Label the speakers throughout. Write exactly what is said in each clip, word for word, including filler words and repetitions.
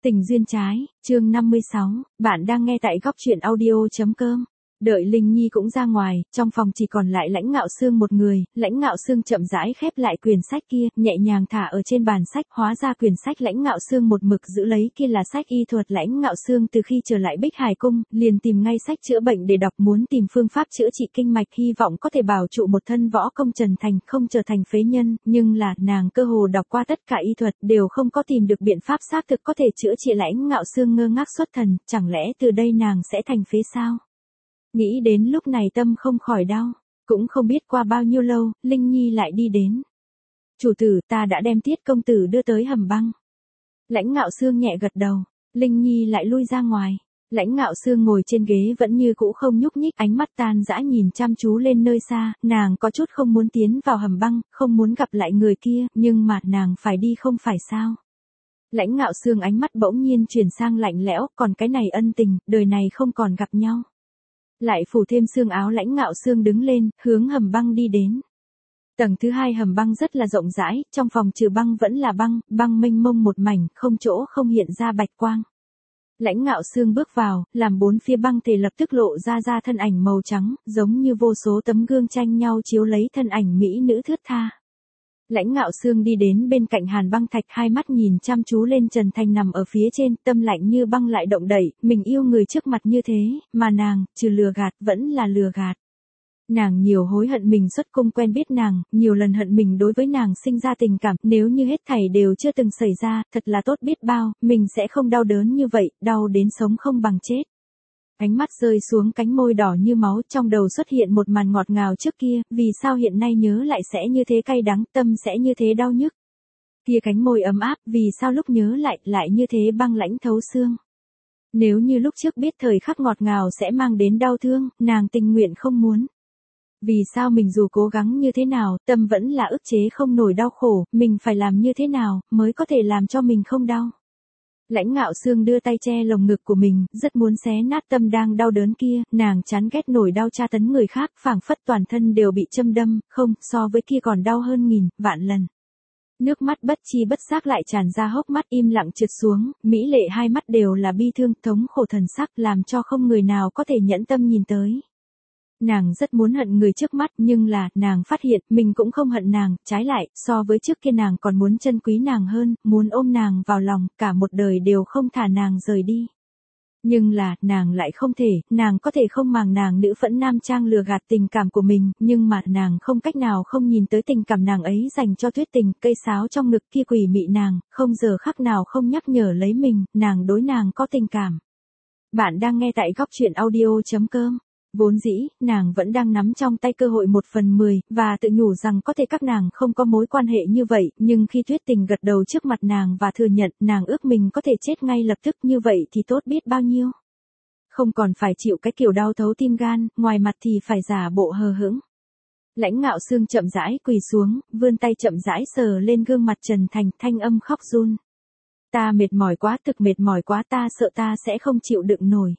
Speaker 1: Tình duyên trái, chương năm mươi sáu, bạn đang nghe tại góc truyện audio.com. Đợi Linh Nhi cũng ra ngoài, trong phòng chỉ còn lại Lãnh Ngạo Sương một người, Lãnh Ngạo Sương chậm rãi khép lại quyển sách kia, nhẹ nhàng thả ở trên bàn sách, hóa ra quyển sách Lãnh Ngạo Sương một mực giữ lấy kia là sách y thuật. Lãnh Ngạo Sương từ khi trở lại Bích Hải Cung, liền tìm ngay sách chữa bệnh để đọc, muốn tìm phương pháp chữa trị kinh mạch, hy vọng có thể bảo trụ một thân võ công Trần Thành, không trở thành phế nhân, nhưng là, nàng cơ hồ đọc qua tất cả y thuật, đều không có tìm được biện pháp xác thực có thể chữa trị. Lãnh Ngạo Sương ngơ ngác xuất thần, chẳng lẽ từ đây nàng sẽ thành phế sao? Nghĩ đến lúc này tâm không khỏi đau, cũng không biết qua bao nhiêu lâu, Linh Nhi lại đi đến. Chủ tử, ta đã đem Tiết công tử đưa tới hầm băng. Lãnh Ngạo Sương nhẹ gật đầu, Linh Nhi lại lui ra ngoài. Lãnh Ngạo Sương ngồi trên ghế vẫn như cũ không nhúc nhích, ánh mắt tan dã nhìn chăm chú lên nơi xa, nàng có chút không muốn tiến vào hầm băng, không muốn gặp lại người kia, nhưng mà nàng phải đi không phải sao? Lãnh Ngạo Sương ánh mắt bỗng nhiên chuyển sang lạnh lẽo, còn cái này ân tình, đời này không còn gặp nhau. Lại phủ thêm xương áo, Lãnh Ngạo Sương đứng lên, hướng hầm băng đi đến. Tầng thứ hai hầm băng rất là rộng rãi, trong phòng trừ băng vẫn là băng, băng mênh mông một mảnh, không chỗ không hiện ra bạch quang. Lãnh Ngạo Sương bước vào, làm bốn phía băng thể lập tức lộ ra ra thân ảnh màu trắng, giống như vô số tấm gương tranh nhau chiếu lấy thân ảnh mỹ nữ thướt tha. Lãnh Ngạo Sương đi đến bên cạnh hàn băng thạch, hai mắt nhìn chăm chú lên Trần Thành nằm ở phía trên, tâm lạnh như băng lại động đẩy, mình yêu người trước mặt như thế, mà nàng, trừ lừa gạt, vẫn là lừa gạt. Nàng nhiều hối hận mình xuất cung quen biết nàng, nhiều lần hận mình đối với nàng sinh ra tình cảm, nếu như hết thảy đều chưa từng xảy ra, thật là tốt biết bao, mình sẽ không đau đớn như vậy, đau đến sống không bằng chết. Ánh mắt rơi xuống cánh môi đỏ như máu, trong đầu xuất hiện một màn ngọt ngào trước kia, vì sao hiện nay nhớ lại sẽ như thế cay đắng, tâm sẽ như thế đau nhức. Kia cánh môi ấm áp, vì sao lúc nhớ lại, lại như thế băng lãnh thấu xương. Nếu như lúc trước biết thời khắc ngọt ngào sẽ mang đến đau thương, nàng tình nguyện không muốn. Vì sao mình dù cố gắng như thế nào, tâm vẫn là ức chế không nổi đau khổ, mình phải làm như thế nào, mới có thể làm cho mình không đau. Lãnh Ngạo Sương đưa tay che lồng ngực của mình, rất muốn xé nát tâm đang đau đớn kia, nàng chán ghét nổi đau tra tấn người khác, phảng phất toàn thân đều bị châm đâm, không, so với kia còn đau hơn nghìn, vạn lần. Nước mắt bất chi bất giác lại tràn ra hốc mắt, im lặng trượt xuống, mỹ lệ hai mắt đều là bi thương, thống khổ thần sắc, làm cho không người nào có thể nhẫn tâm nhìn tới. Nàng rất muốn hận người trước mắt, nhưng là, nàng phát hiện, mình cũng không hận nàng, trái lại, so với trước kia nàng còn muốn trân quý nàng hơn, muốn ôm nàng vào lòng, cả một đời đều không thả nàng rời đi. Nhưng là, nàng lại không thể, nàng có thể không màng nàng nữ phẫn nam trang lừa gạt tình cảm của mình, nhưng mà nàng không cách nào không nhìn tới tình cảm nàng ấy dành cho Tuyết Tình, cây sáo trong ngực kia quỷ mị nàng, không giờ khắc nào không nhắc nhở lấy mình, nàng đối nàng có tình cảm. Bạn đang nghe tại góc truyện audio.com. Vốn dĩ, nàng vẫn đang nắm trong tay cơ hội một phần mười, và tự nhủ rằng có thể các nàng không có mối quan hệ như vậy, nhưng khi Tuyết Tình gật đầu trước mặt nàng và thừa nhận, nàng ước mình có thể chết ngay lập tức, như vậy thì tốt biết bao nhiêu. Không còn phải chịu cái kiểu đau thấu tim gan, ngoài mặt thì phải giả bộ hờ hững. Lãnh Ngạo Sương chậm rãi quỳ xuống, vươn tay chậm rãi sờ lên gương mặt Trần Thành, thanh âm khóc run. Ta mệt mỏi quá, thực mệt mỏi quá, ta sợ ta sẽ không chịu đựng nổi.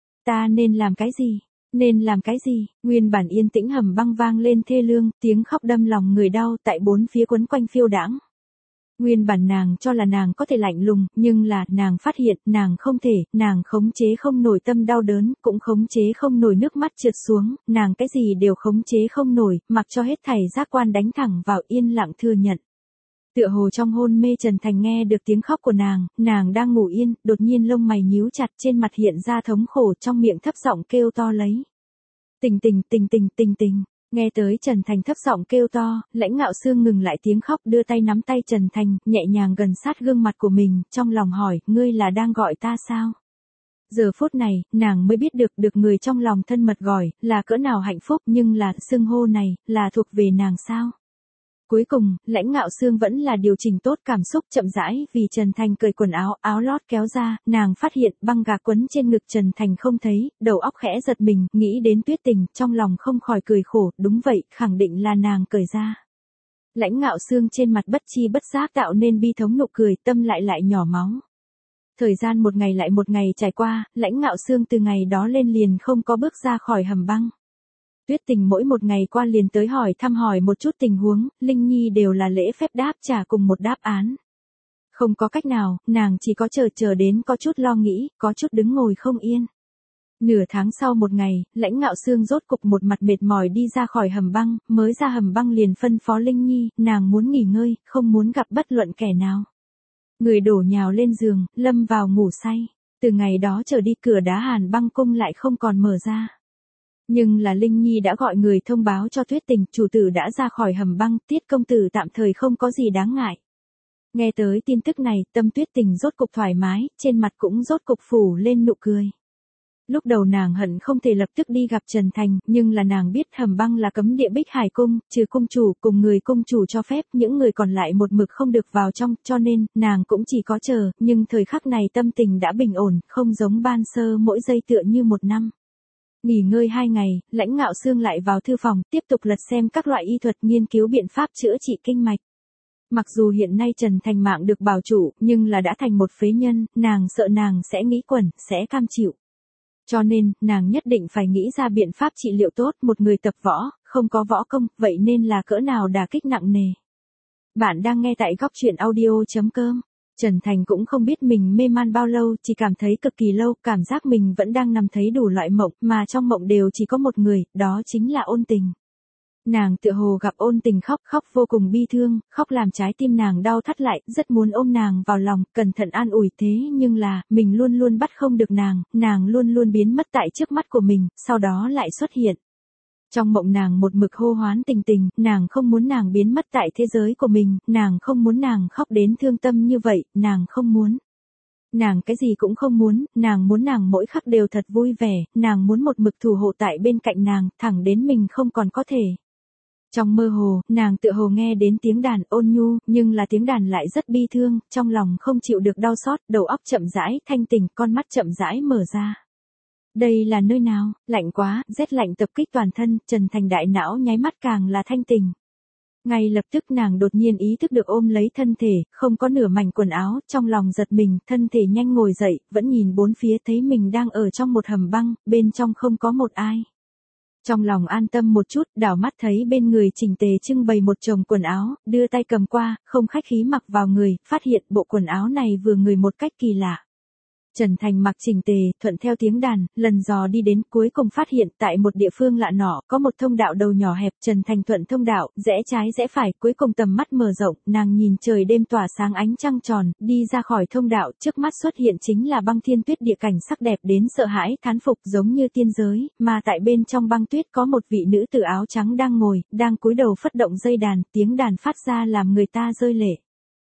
Speaker 1: Ta nên làm cái gì? Nên làm cái gì? Nguyên bản yên tĩnh hầm băng vang lên thê lương, tiếng khóc đâm lòng người đau, tại bốn phía quấn quanh phiêu đãng. Nguyên bản nàng cho là nàng có thể lạnh lùng, nhưng là, nàng phát hiện, nàng không thể, nàng khống chế không nổi tâm đau đớn, cũng khống chế không nổi nước mắt trượt xuống, nàng cái gì đều khống chế không nổi, mặc cho hết thảy giác quan đánh thẳng vào, yên lặng thừa nhận. Tựa hồ trong hôn mê Trần Thành nghe được tiếng khóc của nàng, nàng đang ngủ yên, đột nhiên lông mày nhíu chặt, trên mặt hiện ra thống khổ, trong miệng thấp giọng kêu to lấy. Tình tình, tình tình, tình tình. Nghe tới Trần Thành thấp giọng kêu to, Lãnh Ngạo Sương ngừng lại tiếng khóc, đưa tay nắm tay Trần Thành, nhẹ nhàng gần sát gương mặt của mình, trong lòng hỏi, ngươi là đang gọi ta sao? Giờ phút này, nàng mới biết được, được người trong lòng thân mật gọi, là cỡ nào hạnh phúc, nhưng là, xưng hô này, là thuộc về nàng sao? Cuối cùng, Lãnh Ngạo Sương vẫn là điều chỉnh tốt cảm xúc, chậm rãi, vì Trần Thành cởi quần áo, áo lót kéo ra, nàng phát hiện băng gạc quấn trên ngực Trần Thành không thấy, đầu óc khẽ giật mình, nghĩ đến Tuyết Tình, trong lòng không khỏi cười khổ, đúng vậy, khẳng định là nàng cởi ra. Lãnh Ngạo Sương trên mặt bất chi bất giác tạo nên bi thống nụ cười, tâm lại lại nhỏ máu. Thời gian một ngày lại một ngày trải qua, Lãnh Ngạo Sương từ ngày đó lên liền không có bước ra khỏi hầm băng. Tuyết Tình mỗi một ngày qua liền tới hỏi thăm hỏi một chút tình huống, Linh Nhi đều là lễ phép đáp trả cùng một đáp án. Không có cách nào, nàng chỉ có chờ chờ đến có chút lo nghĩ, có chút đứng ngồi không yên. Nửa tháng sau một ngày, Lãnh Ngạo Sương rốt cục một mặt mệt mỏi đi ra khỏi hầm băng, mới ra hầm băng liền phân phó Linh Nhi, nàng muốn nghỉ ngơi, không muốn gặp bất luận kẻ nào. Người đổ nhào lên giường, lâm vào ngủ say. Từ ngày đó trở đi cửa đá Hàn Băng Cung lại không còn mở ra. Nhưng là Linh Nhi đã gọi người thông báo cho Tuyết Tình, chủ tử đã ra khỏi hầm băng, Tiết công tử tạm thời không có gì đáng ngại. Nghe tới tin tức này, tâm Tuyết Tình rốt cục thoải mái, trên mặt cũng rốt cục phủ lên nụ cười. Lúc đầu nàng hận không thể lập tức đi gặp Trần Thành, nhưng là nàng biết hầm băng là cấm địa Bích Hải Cung, trừ cung chủ cùng người cung chủ cho phép, những người còn lại một mực không được vào trong, cho nên, nàng cũng chỉ có chờ, nhưng thời khắc này tâm tình đã bình ổn, không giống ban sơ mỗi giây tựa như một năm. Nghỉ ngơi hai ngày, Lãnh Ngạo Sương lại vào thư phòng, tiếp tục lật xem các loại y thuật nghiên cứu biện pháp chữa trị kinh mạch. Mặc dù hiện nay Trần Thành mạng được bảo trụ, nhưng là đã thành một phế nhân, nàng sợ nàng sẽ nghĩ quẩn, sẽ cam chịu. Cho nên, nàng nhất định phải nghĩ ra biện pháp trị liệu tốt, một người tập võ, không có võ công, vậy nên là cỡ nào đả kích nặng nề. Bạn đang nghe tại góc truyện audio chấm com. Trần Thành cũng không biết mình mê man bao lâu, chỉ cảm thấy cực kỳ lâu, cảm giác mình vẫn đang nằm thấy đủ loại mộng, mà trong mộng đều chỉ có một người, đó chính là Ôn Tình. Nàng tựa hồ gặp Ôn Tình khóc, khóc vô cùng bi thương, khóc làm trái tim nàng đau thắt lại, rất muốn ôm nàng vào lòng, cẩn thận an ủi thế nhưng là, mình luôn luôn bắt không được nàng, nàng luôn luôn biến mất tại trước mắt của mình, sau đó lại xuất hiện. Trong mộng nàng một mực hô hoán Tình Tình, nàng không muốn nàng biến mất tại thế giới của mình, nàng không muốn nàng khóc đến thương tâm như vậy, nàng không muốn. Nàng cái gì cũng không muốn, nàng muốn nàng mỗi khắc đều thật vui vẻ, nàng muốn một mực thủ hộ tại bên cạnh nàng, thẳng đến mình không còn có thể. Trong mơ hồ, nàng tựa hồ nghe đến tiếng đàn ôn nhu, nhưng là tiếng đàn lại rất bi thương, trong lòng không chịu được đau xót, đầu óc chậm rãi, thanh tỉnh, con mắt chậm rãi mở ra. Đây là nơi nào, lạnh quá, rét lạnh tập kích toàn thân, Trần Thành đại não nháy mắt càng là thanh tỉnh. Ngay lập tức nàng đột nhiên ý thức được ôm lấy thân thể, không có nửa mảnh quần áo, trong lòng giật mình, thân thể nhanh ngồi dậy, vẫn nhìn bốn phía thấy mình đang ở trong một hầm băng, bên trong không có một ai. Trong lòng an tâm một chút, đảo mắt thấy bên người chỉnh tề trưng bày một chồng quần áo, đưa tay cầm qua, không khách khí mặc vào người, phát hiện bộ quần áo này vừa người một cách kỳ lạ. Trần Thành mặc chỉnh tề, thuận theo tiếng đàn, lần dò đi đến, cuối cùng phát hiện tại một địa phương lạ nọ, có một thông đạo đầu nhỏ hẹp, Trần Thành thuận thông đạo, rẽ trái rẽ phải, cuối cùng tầm mắt mở rộng, nàng nhìn trời đêm tỏa sáng ánh trăng tròn, đi ra khỏi thông đạo, trước mắt xuất hiện chính là băng thiên tuyết địa cảnh sắc đẹp đến sợ hãi, thán phục giống như tiên giới, mà tại bên trong băng tuyết có một vị nữ tử áo trắng đang ngồi, đang cúi đầu phất động dây đàn, tiếng đàn phát ra làm người ta rơi lệ.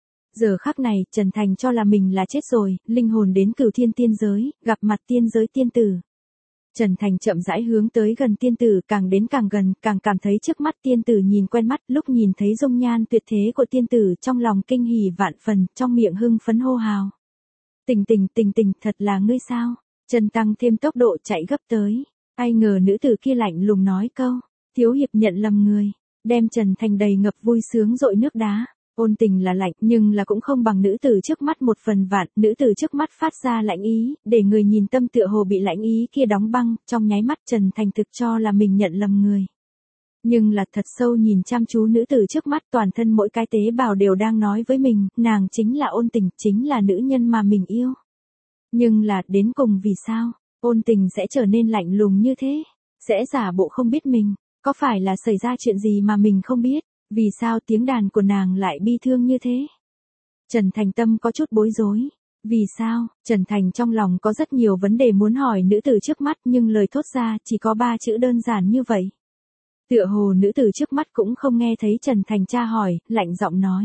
Speaker 1: Giờ khắc này, Trần Thành cho là mình là chết rồi, linh hồn đến cửu thiên tiên giới, gặp mặt tiên giới tiên tử. Trần Thành chậm rãi hướng tới gần tiên tử, càng đến càng gần, càng cảm thấy trước mắt tiên tử nhìn quen mắt, lúc nhìn thấy dung nhan tuyệt thế của tiên tử, trong lòng kinh hỉ vạn phần, trong miệng hưng phấn hô hào. Tình Tình, Tình Tình, thật là ngươi sao? Trần tăng thêm tốc độ chạy gấp tới. Ai ngờ nữ tử kia lạnh lùng nói câu, thiếu hiệp nhận lầm người, đem Trần Thành đầy ngập vui sướng dội nước đá. Ôn Tình là lạnh, nhưng là cũng không bằng nữ tử trước mắt một phần vạn, nữ tử trước mắt phát ra lạnh ý, để người nhìn tâm tựa hồ bị lạnh ý kia đóng băng, trong nháy mắt Trần Thành thực cho là mình nhận lầm người. Nhưng là thật sâu nhìn chăm chú nữ tử trước mắt, toàn thân mỗi cái tế bào đều đang nói với mình, nàng chính là Ôn Tình, chính là nữ nhân mà mình yêu. Nhưng là, đến cùng vì sao, Ôn Tình sẽ trở nên lạnh lùng như thế, sẽ giả bộ không biết mình, có phải là xảy ra chuyện gì mà mình không biết? Vì sao tiếng đàn của nàng lại bi thương như thế? Trần Thành tâm có chút bối rối. Vì sao? Trần Thành trong lòng có rất nhiều vấn đề muốn hỏi nữ tử trước mắt, nhưng lời thốt ra chỉ có ba chữ đơn giản như vậy. Tựa hồ nữ tử trước mắt cũng không nghe thấy Trần Thành tra hỏi, lạnh giọng nói.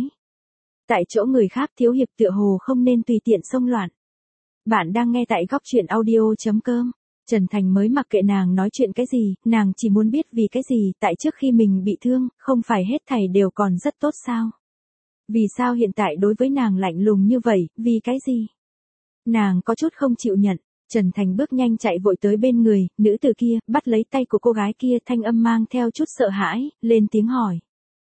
Speaker 1: Tại chỗ người khác thiếu hiệp tựa hồ không nên tùy tiện xông loạn. Bạn đang nghe tại góc truyện audio chấm com. Trần Thành mới mặc kệ nàng nói chuyện cái gì, nàng chỉ muốn biết vì cái gì, tại trước khi mình bị thương, không phải hết thảy đều còn rất tốt sao? Vì sao hiện tại đối với nàng lạnh lùng như vậy, vì cái gì? Nàng có chút không chịu nhận, Trần Thành bước nhanh chạy vội tới bên người, nữ tử kia, bắt lấy tay của cô gái kia, thanh âm mang theo chút sợ hãi, lên tiếng hỏi.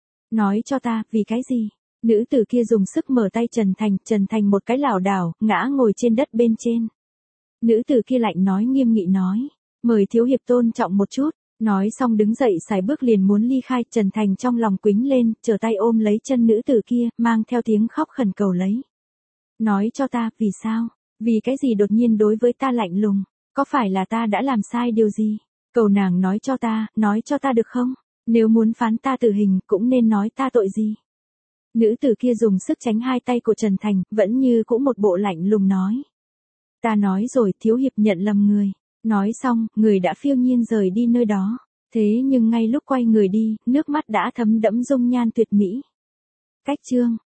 Speaker 1: Nói cho ta, vì cái gì? Nữ tử kia dùng sức mở tay Trần Thành, Trần Thành một cái lảo đảo, ngã ngồi trên đất bên trên. Nữ tử kia lạnh nói nghiêm nghị nói, mời thiếu hiệp tôn trọng một chút, nói xong đứng dậy xài bước liền muốn ly khai, Trần Thành trong lòng quính lên, trở tay ôm lấy chân nữ tử kia, mang theo tiếng khóc khẩn cầu lấy. Nói cho ta, vì sao? Vì cái gì đột nhiên đối với ta lạnh lùng? Có phải là ta đã làm sai điều gì? Cầu nàng nói cho ta, nói cho ta được không? Nếu muốn phán ta tử hình, cũng nên nói ta tội gì? Nữ tử kia dùng sức tránh hai tay của Trần Thành, vẫn như cũng một bộ lạnh lùng nói. Ta nói rồi, thiếu hiệp nhận lầm người. Nói xong, người đã phiêu nhiên rời đi nơi đó. Thế nhưng ngay lúc quay người đi, nước mắt đã thấm đẫm dung nhan tuyệt mỹ. Cách chương